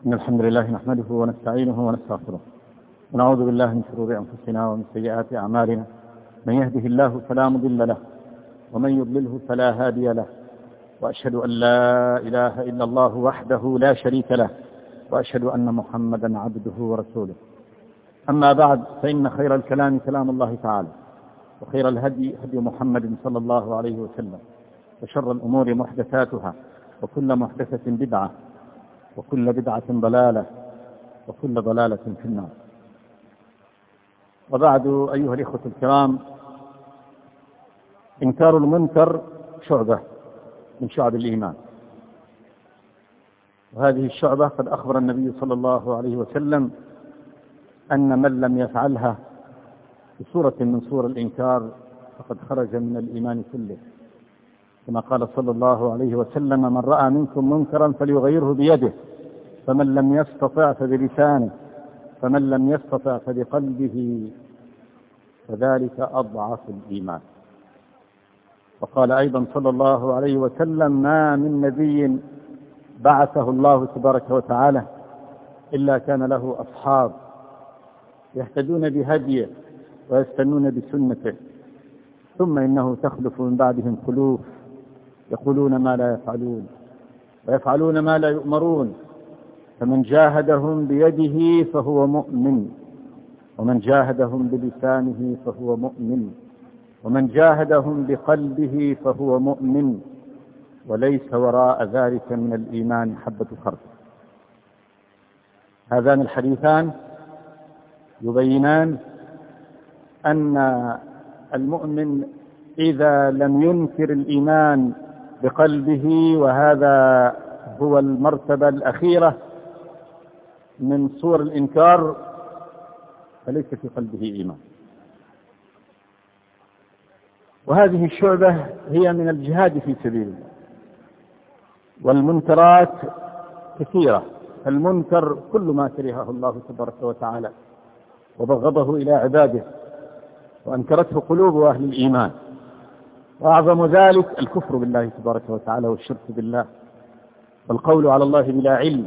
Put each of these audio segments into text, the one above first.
إن الحمد لله نحمده ونستعينه ونستغفره ونعوذ بالله من شرور أنفسنا ومن سيئات أعمالنا. من يهده الله فلا مضل له ومن يضلله فلا هادي له، وأشهد أن لا إله إلا الله وحده لا شريك له، وأشهد أن محمدا عبده ورسوله. أما بعد، فإن خير الكلام كلام الله تعالى، وخير الهدي هدي محمد صلى الله عليه وسلم، وشر الأمور محدثاتها، وكل محدثة بدعة، وكل بدعة ضلالة، وكل ضلالة في النار. وبعد، أيها الإخوة الكرام، إنكار المنكر شعبة من شعب الإيمان، وهذه الشعبة قد أخبر النبي صلى الله عليه وسلم أن من لم يفعلها بصورة من صور الإنكار فقد خرج من الإيمان كله، كما قال صلى الله عليه وسلم: من رأى منكم منكرا فليغيره بيده، فمن لم يستطع فبلسانه، فمن لم يستطع فبقلبه، فذلك أضعف الإيمان. وقال أيضا صلى الله عليه وسلم: ما من نبي بعثه الله تبارك وتعالى إلا كان له أصحاب يهتدون بهديه ويستنون بسنته، ثم إنه تخلف من بعدهم خلوف يقولون ما لا يفعلون ويفعلون ما لا يؤمرون، فمن جاهدهم بيده فهو مؤمن، ومن جاهدهم بلسانه فهو مؤمن، ومن جاهدهم بقلبه فهو مؤمن، وليس وراء ذلك من الإيمان حبة خردل. هذان الحديثان يبينان أن المؤمن إذا لم ينكر الإيمان بقلبه، وهذا هو المرتبة الأخيرة من صور الإنكار، فليس في قلبه إيمان. وهذه الشعبة هي من الجهاد في سبيل الله، والمنكرات كثيرة. المنكر كل ما كرهه الله تبارك وتعالى وبغضه إلى عباده وأنكرته قلوب أهل الإيمان، وأعظم ذلك الكفر بالله تبارك وتعالى والشرك بالله والقول على الله بلا علم.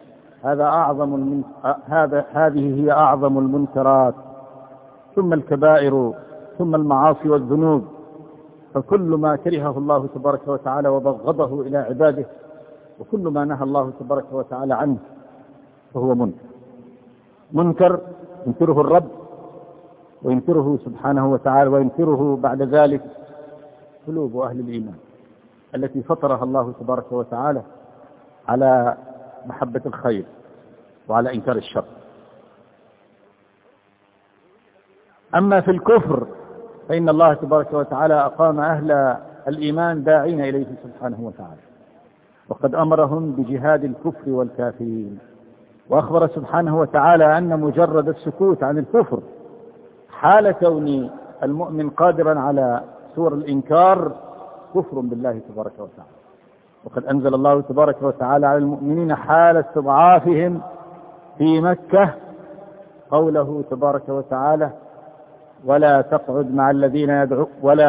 هذه هي أعظم المنكرات، ثم الكبائر، ثم المعاصي والذنوب. فكل ما كرهه الله تبارك وتعالى وبغضه إلى عباده، وكل ما نهى الله تبارك وتعالى عنه، فهو منكر ينكره الرب وينكره سبحانه وتعالى، وينكره بعد ذلك قلوب أهل الإيمان التي فطرها الله تبارك وتعالى على محبة الخير وعلى إنكار الشر. أما في الكفر فإن الله تبارك وتعالى أقام أهل الإيمان داعين إليه سبحانه وتعالى، وقد أمرهم بجهاد الكفر والكافرين، وأخبر سبحانه وتعالى أن مجرد السكوت عن الكفر حال كون المؤمن قادرا على صور الإنكار كفر بالله تبارك وتعالى. وقد أنزل الله تبارك وتعالى على المؤمنين حال استضعافهم في مكة قوله تبارك وتعالى: ولا تقعد مع الذين يدعون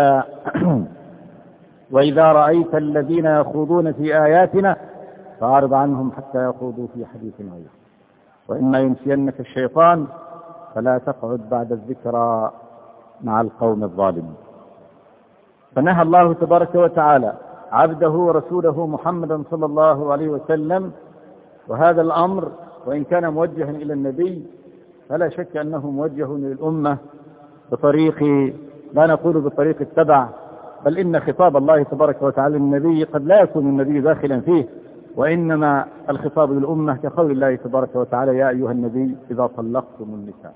وإذا رأيت الذين يخوضون في آياتنا فأعرض عنهم حتى يخوضوا في حديث غيره، وإما ينسينك الشيطان فلا تقعد بعد الذكرى مع القوم الظالمين. فنهى الله تبارك وتعالى عبده ورسوله محمدا صلى الله عليه وسلم، وهذا الأمر وإن كان موجها إلى النبي فلا شك أنه موجه للأمة بطريق، لا نقول بطريق التبع، بل إن خطاب الله تبارك وتعالى للنبي قد لا يكون النبي داخلا فيه، وإنما الخطاب للأمة كقول الله تبارك وتعالى: يا أيها النبي إذا طلقتم النساء،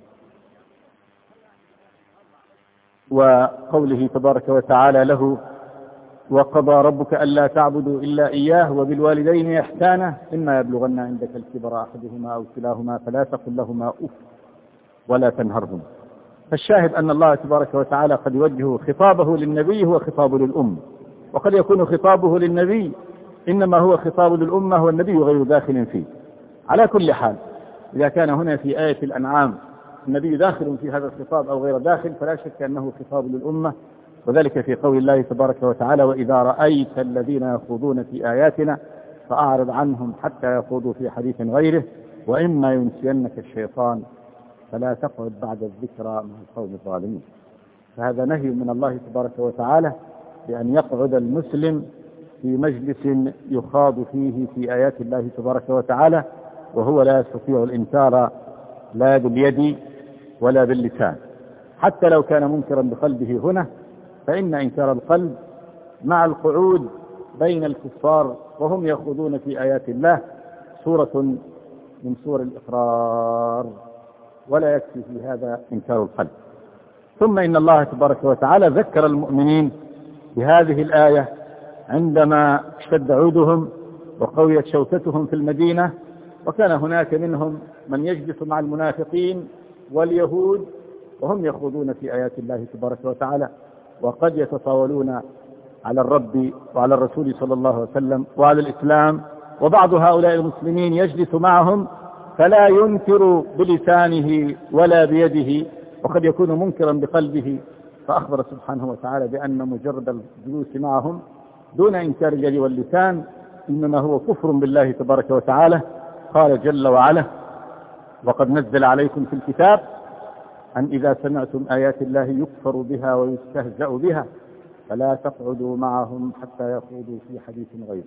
وقوله تبارك وتعالى له: وقضى ربك ألا تعبدوا إلا إياه وبالوالدين إحسانا إما يبلغن عندك الكبر أحدهما أو كلاهما فلا تقل لهما أف ولا تنهرهما. فالشاهد أن الله تبارك وتعالى قد يوجه خطابه للنبي هو خطاب للأمة، وقد يكون خطابه للنبي إنما هو خطاب للأمة والنبي غير داخل فيه. على كل حال، إذا كان هنا في آية الأنعام النبي داخل في هذا الخطاب أو غير داخل، فلا شك أنه خطاب للأمة، وذلك في قول الله تبارك وتعالى: وإذا رأيت الذين يخوضون في آياتنا فأعرض عنهم حتى يخوضوا في حديث غيره، وإما ينسينك الشيطان فلا تقعد بعد الذكرى مع القوم الظالمين. فهذا نهي من الله تبارك وتعالى بأن يقعد المسلم في مجلس يخاض فيه في آيات الله تبارك وتعالى وهو لا يستطيع الإنكار لا باليد ولا باللسان، حتى لو كان منكرا بقلبه هنا، فإن إنكار القلب مع القعود بين الكفار وهم يخوضون في آيات الله سورة من سور الإقرار، ولا يكفي في هذا إنكار القلب. ثم إن الله تبارك وتعالى ذكر المؤمنين بهذه الآية عندما اشتد عودهم وقويت شوكتهم في المدينة، وكان هناك منهم من يجلس مع المنافقين واليهود وهم يخوضون في آيات الله تبارك وتعالى، وقد يتطاولون على الرب وعلى الرسول صلى الله عليه وسلم وعلى الإسلام، وبعض هؤلاء المسلمين يجلس معهم فلا ينكر بلسانه ولا بيده، وقد يكون منكرا بقلبه، فأخبر سبحانه وتعالى بأن مجرد الجلوس معهم دون إنكار اليد واللسان إنما هو كفر بالله تبارك وتعالى. قال جل وعلا: وقد نزل عليكم في الكتاب أن إذا سمعتم آيات الله يكفر بها ويستهزأ بها فلا تقعدوا معهم حتى يخوضوا في حديث غيره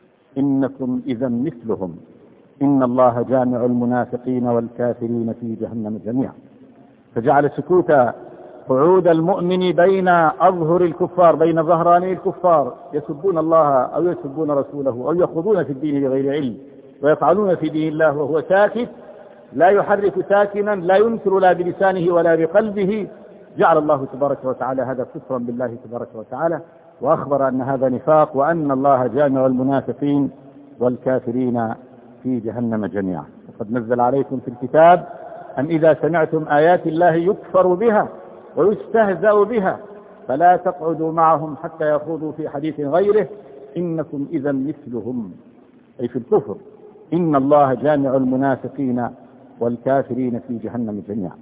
إنكم إذا مثلهم إن الله جامع المنافقين والكافرين في جهنم جميعا. فجعل سكوت قعود المؤمن بين أظهر الكفار، بين ظهراني الكفار يسبون الله أو يسبون رسوله أو يخوضون في الدين بغير علم ويفعلون في دين الله وهو ساكت لا يحرك ساكنا لا ينكر لا بلسانه ولا بقلبه، جعل الله تبارك وتعالى هذا كفرا بالله تبارك وتعالى، وأخبر أن هذا نفاق وأن الله جامع المنافقين والكافرين في جهنم جميعا. وقد نزل عليكم في الكتاب أن إذا سمعتم آيات الله يكفر بها ويستهزأ بها فلا تقعدوا معهم حتى يخوضوا في حديث غيره إنكم إذا مثلهم، أي في الكفر، إن الله جامع المنافقين والكافرين في جهنم جميعا.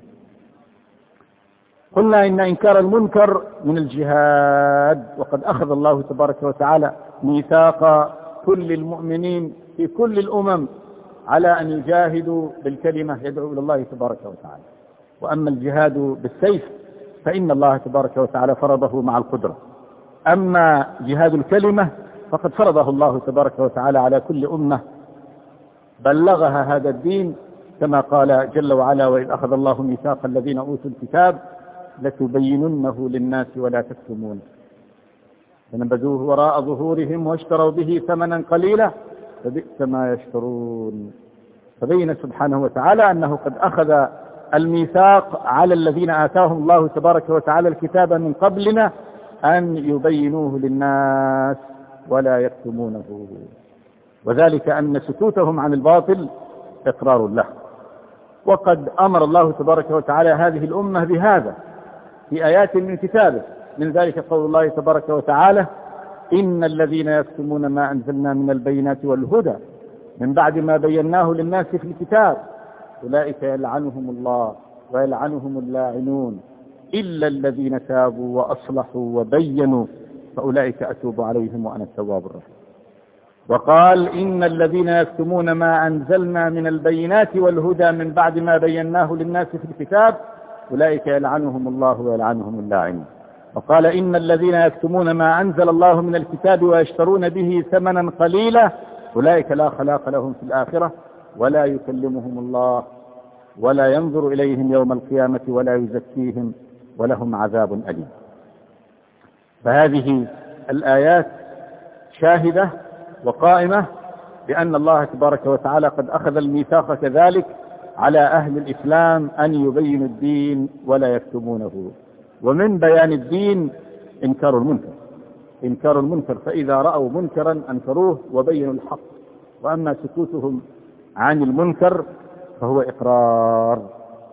قلنا إن إنكار المنكر من الجهاد، وقد أخذ الله تبارك وتعالى ميثاق كل المؤمنين في كل الأمم على أن يجاهدوا بالكلمة يدعو إلى الله تبارك وتعالى. وأما الجهاد بالسيف فإن الله تبارك وتعالى فرضه مع القدرة، أما جهاد الكلمة فقد فرضه الله تبارك وتعالى على كل أمة بلغها هذا الدين، كما قال جل وعلا: وإذ أخذ الله ميثاق الذين أوتوا الكتاب لتبيننه للناس ولا تكتمونه فنبذوه وراء ظهورهم واشتروا به ثمنا قليلا فبئس ما يشترون. فبين سبحانه وتعالى أنه قد أخذ الميثاق على الذين آتاهم الله تبارك وتعالى الكتاب من قبلنا أن يبينوه للناس ولا يكتمونه، وذلك أن سكوتهم عن الباطل إقرار له. وقد أمر الله تبارك وتعالى هذه الأمة بهذا في آيات من كتابه، من ذلك قول الله تبارك وتعالى: إن الذين يكتمون ما أنزلنا من البينات والهدى من بعد ما بيناه للناس في الكتاب أولئك يلعنهم الله ويلعنهم اللاعنون إلا الذين تابوا وأصلحوا وبينوا فأولئك أتوب عليهم وأنا التواب الرحيم. وقال: إن الذين يكتمون ما أنزلنا من البينات والهدى من بعد ما بيناه للناس في الكتاب أولئك يلعنهم الله ويلعنهم اللاعنون. وقال: إن الذين يكتمون ما أنزل الله من الكتاب ويشترون به ثمنا قليلا أولئك لا خلاق لهم في الآخرة ولا يكلمهم الله ولا ينظر إليهم يوم القيامة ولا يزكيهم ولهم عذاب أليم. فهذه الآيات شاهدة وقائمة بأن الله تبارك وتعالى قد أخذ الميثاق كذلك على أهل الإسلام أن يبينوا الدين ولا يكتمونه. ومن بيان الدين إنكار المنكر، فإذا رأوا منكرا أنكروه وبينوا الحق، وأما سكوتهم عن المنكر فهو إقرار.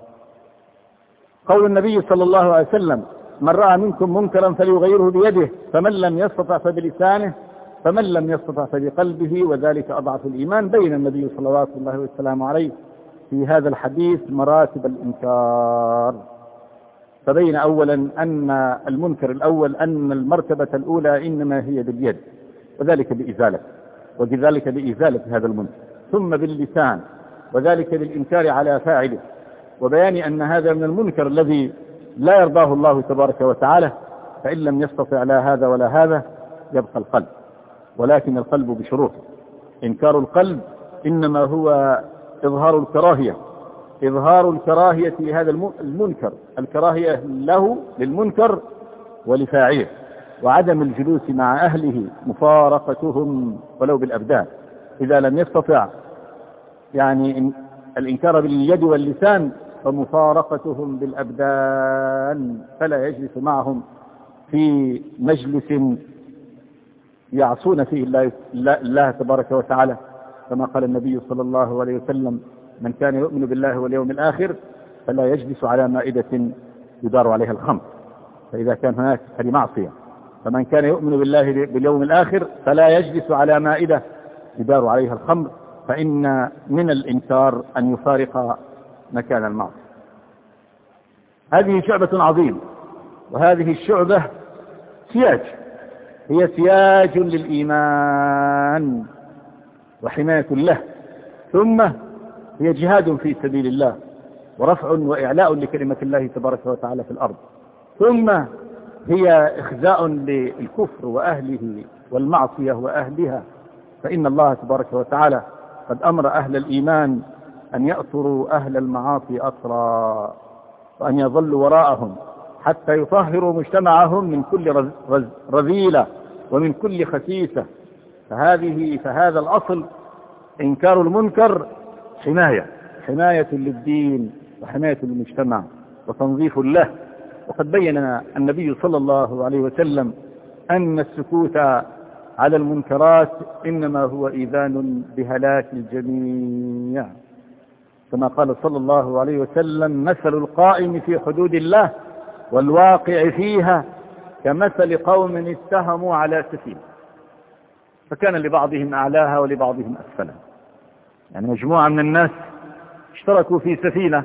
قول النبي صلى الله عليه وسلم: من رأى منكم منكرا فليغيره بيده فمن لم يستطع فبلسانه فمن لم يستطع فبقلبه وذلك أضعف الإيمان. بين النبي صلى الله عليه وسلم عليه في هذا الحديث مراتب الإنكار، فبين أولا أن المنكر الأول أن المرتبة الأولى إنما هي باليد وذلك بإزالة، وكذلك بإزالة هذا المنكر، ثم باللسان، وذلك بالإنكار على فاعله، وبيان أن هذا من المنكر الذي لا يرضاه الله تبارك وتعالى. فإن لم يستطع لا هذا ولا هذا يبقى القلب، ولكن القلب بشروط. إنكار القلب إنما هو إظهار الكراهية، إظهار الكراهية لهذا المنكر، الكراهية له للمنكر ولفاعله، وعدم الجلوس مع أهله، مفارقتهم ولو بالأبدان. إذا لم يستطع يعني الإنكار باليد واللسان فمفارقتهم بالأبدان، فلا يجلس معهم في مجلس يعصون فيه الله تبارك وتعالى، كما قال النبي صلى الله عليه وسلم: من كان يؤمن بالله واليوم الآخر فلا يجلس على مائدة يدار عليها الخمر. فإذا كان هناك هذه معصية، فمن كان يؤمن بالله باليوم الآخر فلا يجلس على مائدة يدار عليها الخمر، فإن من الإنكار أن يفارق مكان المعصية. هذه شعبة عظيمة، وهذه الشعبة سياج، هي سياج للإيمان وحماية له، ثم هي جهاد في سبيل الله ورفع وإعلاء لكلمة الله تبارك وتعالى في الأرض، ثم هي إخزاء للكفر وأهله والمعصية وأهلها. فإن الله تبارك وتعالى قد أمر أهل الإيمان أن يأثروا أهل المعاصي أثرا، وأن يظلوا وراءهم حتى يطهروا مجتمعهم من كل رذيلة ومن كل خسيسة. فهذا الأصل إنكار المنكر حماية للدين وحماية للمجتمع وتنظيف له. وقد بين النبي صلى الله عليه وسلم أن السكوت على المنكرات إنما هو إذان بهلاك الجميع، كما قال صلى الله عليه وسلم: مثل القائم في حدود الله والواقع فيها كمثل قوم اتهموا على سفينة فكان لبعضهم أعلاها ولبعضهم أسفلها. يعني مجموعة من الناس اشتركوا في سفينة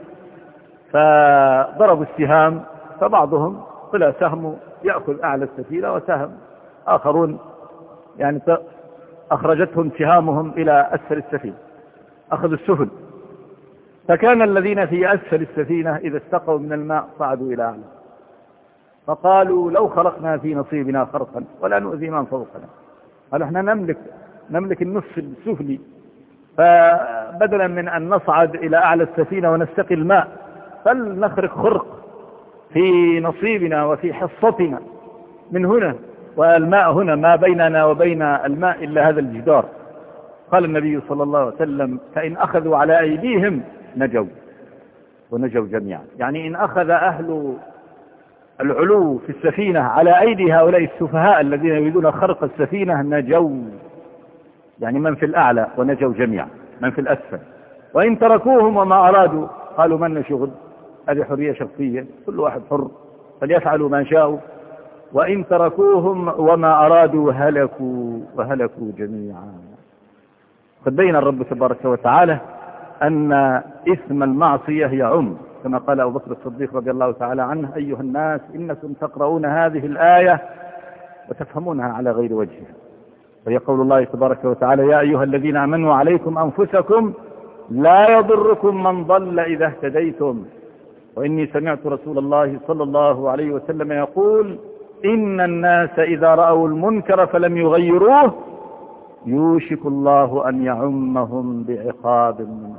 فضربوا السهام، فبعضهم طلع سهم يأخذ أعلى السفينة، وسهم آخرون يعني أخرجتهم سهامهم إلى أسفل السفينة، أخذوا السفن. فكان الذين في أسفل السفينة إذا استقوا من الماء صعدوا إلى أعلى، فقالوا: لو خرقنا في نصيبنا خرقا ولا نؤذي من فوقنا. قالوا: احنا نملك النصف السفلي، فبدلا من أن نصعد إلى أعلى السفينة ونستقي الماء فلنخرق خرق في نصيبنا وفي حصتنا من هنا، والماء هنا ما بيننا وبين الماء إلا هذا الجدار. قال النبي صلى الله عليه وسلم: فإن أخذوا على أيديهم نجوا ونجوا جميعا. يعني إن أخذ أهل العلو في السفينة على أيدي هؤلاء السفهاء الذين يريدون خرق السفينة نجوا، يعني من في الأعلى، ونجوا جميعا من في الأسفل. وإن تركوهم وما أرادوا قالوا: من شغل، هذه حرية شخصية، كل واحد حر فليفعلوا ما شاءوا. وإن تركوهم وما أرادوا وهلكوا جميعا. قد بين الرب تبارك وتعالى أن إثم المعصية يعم، كما قال أبو بكر الصديق رضي الله تعالى عنه: أيها الناس إنكم تقرؤون هذه الآية وتفهمونها على غير وجهها. وهي قول الله تبارك وتعالى: يا أيها الذين آمنوا عليكم أنفسكم لا يضركم من ضل إذا اهتديتم. وإني سمعت رسول الله صلى الله عليه وسلم يقول: إن الناس إذا رأوا المنكر فلم يغيروه يوشك الله أن يعمهم بعقاب منه.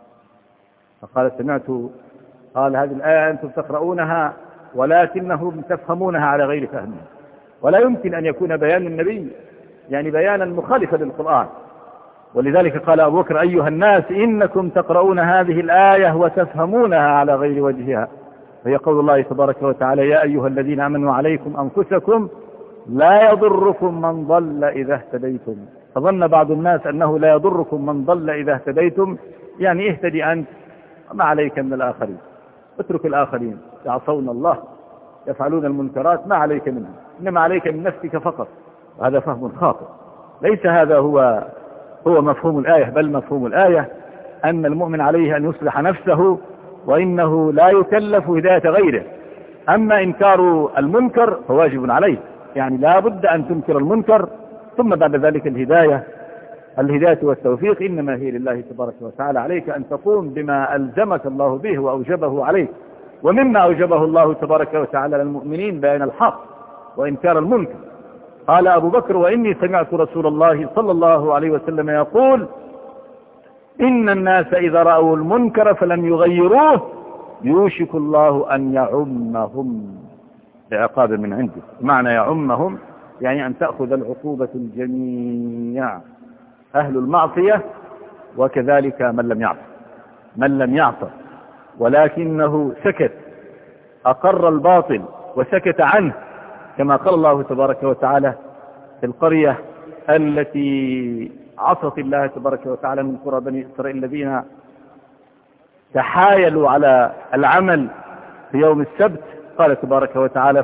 فقال: قال هذه الآية أنتم تقرؤونها ولكنهم تفهمونها على غير فهمها، ولا يمكن أن يكون بيان النبي يعني بيانا مخالفا للقرآن. ولذلك قال أبو بكر: أيها الناس إنكم تقرؤون هذه الآية وتفهمونها على غير وجهها. فهي قول الله تبارك وتعالى: يا أيها الذين آمنوا عليكم أنفسكم لا يضركم من ضل إذا اهتديتم. فظن بعض الناس أنه لا يضركم من ضل إذا اهتديتم، يعني اهتدي أنت وما عليك من الآخرين، اترك الآخرين يعصون الله يفعلون المنكرات، ما عليك منها، إنما عليك من نفسك فقط. وهذا فهم خاطئ، ليس هذا هو مفهوم الآية، بل مفهوم الآية أن المؤمن عليه أن يصلح نفسه، وإنه لا يكلف هداية غيره. أما إنكار المنكر فواجب عليه، يعني لا بد أن تنكر المنكر ثم بعد ذلك الهداية الهداية والتوفيق إنما هي لله تبارك وتعالى. عليك أن تقوم بما ألزمك الله به وأوجبه عليك. ومما أوجبه الله تبارك وتعالى للمؤمنين بيان الحق وإنكار المنكر. قال أبو بكر: وإني سمعت رسول الله صلى الله عليه وسلم يقول: إن الناس إذا رأوا المنكر فلم يغيروه يوشك الله أن يعمهم بعقاب من عنده. معنى يعمهم يعني أن تأخذ العقوبة الجميع، أهل المعصية وكذلك من لم يعصى ولكنه سكت، أقر الباطل وسكت عنه، كما قال الله تبارك وتعالى في القرية التي عصت الله تبارك وتعالى من قرى بني إسرائيل الذين تحايلوا على العمل في يوم السبت. قال تبارك وتعالى: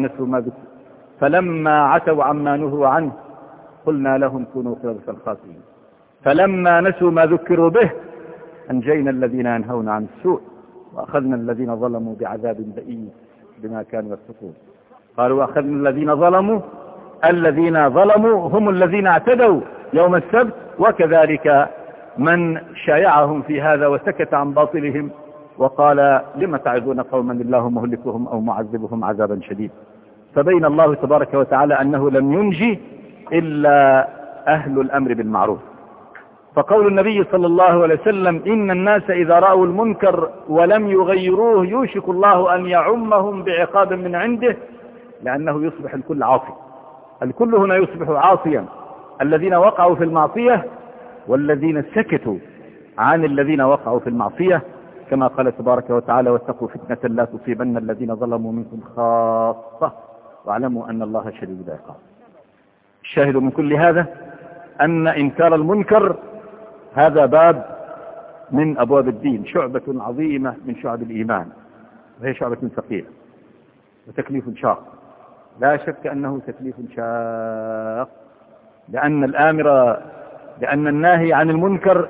فلما عتوا عما نهوا عنه قلنا لهم كونوا قردة خاسئين. فلما نسوا ما ذكروا به أنجينا الذين ينهون عن السوء وأخذنا الذين ظلموا بعذاب بئيس بما كانوا يفسقون. قالوا: وأخذنا الذين ظلموا هم الذين اعتدوا يوم السبت، وكذلك من شايعهم في هذا وسكت عن باطلهم وقال: لم تعظون قوما الله مهلكهم أو معذبهم عذابا شديد. فبين الله تبارك وتعالى أنه لم ينجي إلا أهل الأمر بالمعروف. فقول النبي صلى الله عليه وسلم: إن الناس إذا رأوا المنكر ولم يغيروه يوشك الله أن يعمهم بعقاب من عنده، لأنه يصبح الكل عاصي. الكل هنا يصبح عاصيا، الذين وقعوا في المعصية والذين سكتوا عن الذين وقعوا في المعصية، كما قال تبارك وتعالى: واتقوا فتنة لا تصيبن الذين ظلموا منكم خاصة واعلموا أن الله شديد العقاب. الشاهد من كل هذا أن إنكار المنكر هذا باب من أبواب الدين، شعبة عظيمة من شعب الإيمان، وهي شعبة ثقيلة وتكليف شاق. لا شك أنه تكليف شاق، لأن الناهي عن المنكر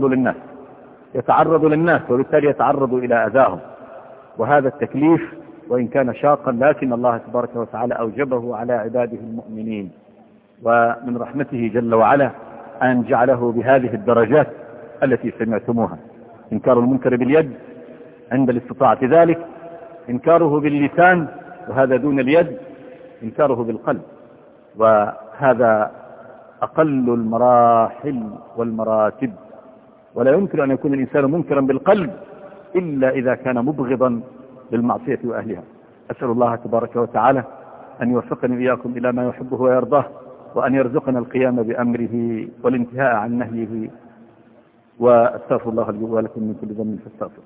يتعرض للناس وبالتالي يتعرض إلى أذاهم. وهذا التكليف وإن كان شاقا لكن الله تبارك وتعالى أوجبه على عباده المؤمنين، ومن رحمته جل وعلا أن جعله بهذه الدرجات التي سمعتموها: إنكار المنكر باليد عند الاستطاعة ذلك، إنكاره باللسان وهذا دون اليد، إنكاره بالقلب، وهذا أقل المراحل والمراتب. ولا يمكن أن يكون الإنسان منكرا بالقلب إلا إذا كان مبغضا للمعصية وأهلها. أسأل الله تبارك وتعالى أن يوفقني وإياكم إلى ما يحبه ويرضاه، وأن يرزقنا القيام بأمره والانتهاء عن نهيه. وأستغفر الله لي ولكم من كل ذنب فاستغفروا.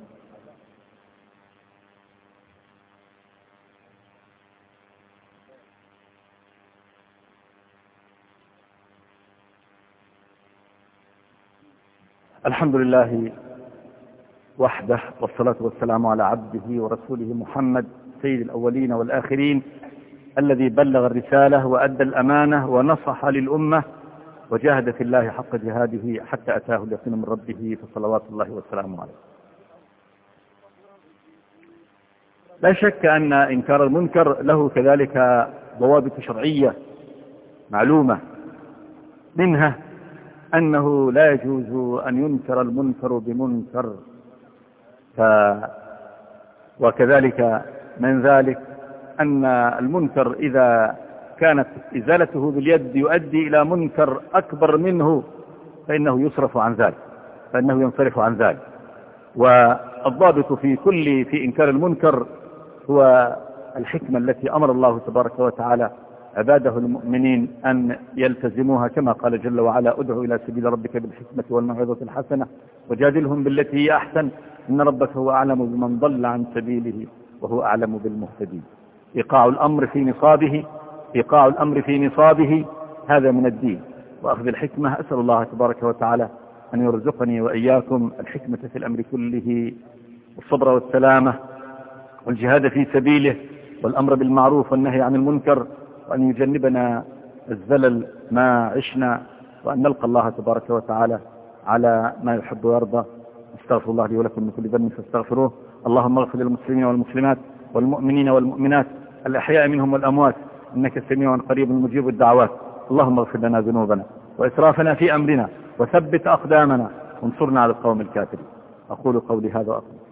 الحمد لله وحده، والصلاة والسلام على عبده ورسوله محمد سيد الأولين والآخرين، الذي بلغ الرسالة وأدى الأمانة ونصح للأمة وجاهد في الله حق جهاده حتى أتاه اليقين من ربه، فصلوات الله وسلامه عليه. لا شك أن إنكار المنكر له كذلك ضوابط شرعية معلومة، منها أنه لا يجوز أن ينكر المنكر بمنكر، وكذلك من ذلك أن المنكر إذا كانت إزالته باليد يؤدي إلى منكر أكبر منه فإنه ينصرف عن ذلك. والضابط في إنكار المنكر هو الحكمة التي أمر الله تبارك وتعالى عباده المؤمنين أن يلتزموها، كما قال جل وعلا: ادع إلى سبيل ربك بالحكمة والموعظة الحسنة وجادلهم بالتي هي أحسن إن ربك هو أعلم بمن ضل عن سبيله وهو أعلم بالمهتدين. إيقاع الأمر في نصابه هذا من الدين وأخذ الحكمة. أسأل الله تبارك وتعالى أن يرزقني وإياكم الحكمة في الأمر كله، والصبر والسلامة والجهاد في سبيله، والأمر بالمعروف والنهي عن المنكر، وأن يجنبنا الزلل ما عشنا، وأن نلقى الله تبارك وتعالى على ما يحب ويرضى. استغفر الله لي ولكم من كل ذنب فاستغفروه. اللهم اغفر للمسلمين والمسلمات والمؤمنين والمؤمنات الأحياء منهم والأموات، إنك سميع قريب مجيب الدعوات. اللهم اغفر لنا ذنوبنا وإسرافنا في أمرنا وثبت أقدامنا وانصرنا على القوم الكافرين. أقول قولي هذا وأقول